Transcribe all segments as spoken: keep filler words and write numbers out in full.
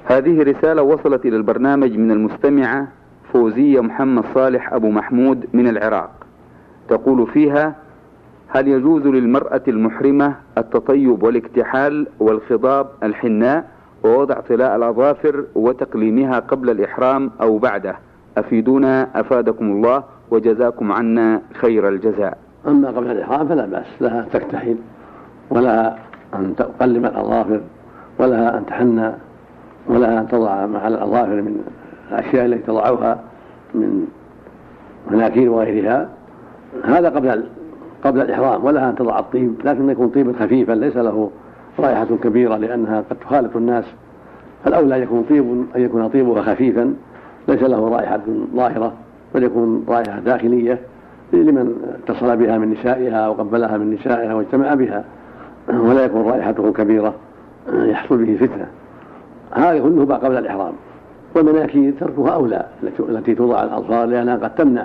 هذه رسالة وصلت إلى البرنامج من المستمعة فوزية محمد صالح أبو محمود من العراق، تقول فيها: هل يجوز للمرأة المحرمة التطيب والاكتحال والخضاب الحناء ووضع طلاء الأظافر وتقليمها قبل الإحرام أو بعده؟ أفيدونا أفادكم الله وجزاكم عنا خير الجزاء. أما قبل الإحرام فلا بأس لها تكتحل ولها أن تقلم الأظافر ولها أن تحنى ولها أن تضع مع الأظافر من الأشياء التي تضعها من مناكير وغيرها، هذا قبل قبل الإحرام. ولها أن تضع الطيب، لكن يكون طيبا خفيفا ليس له رائحة كبيرة لأنها قد تخالط الناس، فالأولى يكون طيب أن يكون طيبها خفيفا ليس له رائحة ظاهرة، بل يكون رائحة داخلية لمن اتصل بها من نسائها وقبلها من نسائها واجتمع بها، ولا يكون رائحته كبيرة يحصل به فتنة. هذا كله قبل الإحرام. والمناكير تركها أولى التي توضع الأظفار لأنها قد تمنع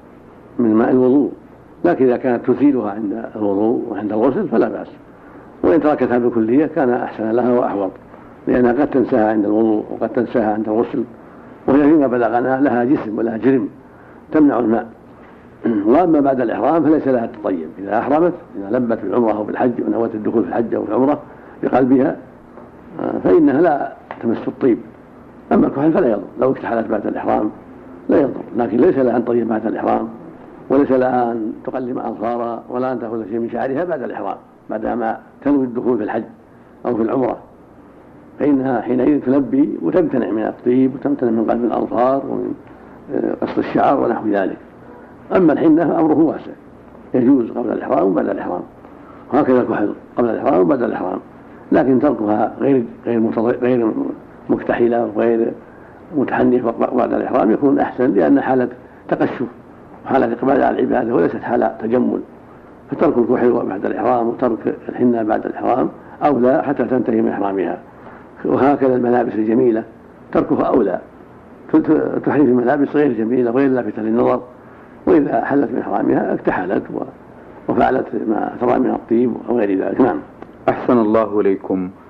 من ماء الوضوء، لكن إذا كانت تزيلها عند الوضوء وعند الغسل فلا بأس، وإن تركتها بالكلية كان أحسن لها وأحوط، لأنها قد تنساها عند الوضوء وقد تنساها عند الغسل، وهي فيما بلغنا لها جسم ولها جرم تمنع الماء. وأما بعد الإحرام فليس لها التطيب. إذا أحرمت، إذا لبت بالعمرة أو بالحج ونوت الدخول في الحج أو في العمرة بقلبها فإنها لا تمس الطيب. أما الكحل فلا يضر، لو اكتحلت بعد الإحرام لا يضر، لكن ليس لها أن تطيب بعد الإحرام، وليس لها أن تقلم أظفارها ولا أن تأخذ شيء من شعرها بعد الإحرام بعدما تنوي الدخول في الحج أو في العمرة، فإنها حينئذ تلبي وتمتنع من الطيب وتمتنع من قلم الأظفار ومن قص الشعر ونحو ذلك. أما الحنة فأمره واسع، يجوز قبل الإحرام وبعد الإحرام، وهكذا الكحل قبل الإحرام وبعد الإحرام، لكن تركها غير غير غير مكتحلة وغير متحنية بعد الإحرام يكون أحسن، لأن حالة تقشف وحالة إقبال على العبادة وليست حالة تجمل. فترك الكحل بعد الإحرام وترك الحنة بعد الإحرام أولى حتى تنتهي من إحرامها. وهكذا الملابس الجميلة تركها أولى، تحرم الملابس غير جميلة غير لافتة للنظر، وإذا حلت من إحرامها اكتحلت وفعلت ما ترى من الطيب أو غير ذلك. نعم. أحسن الله إليكم.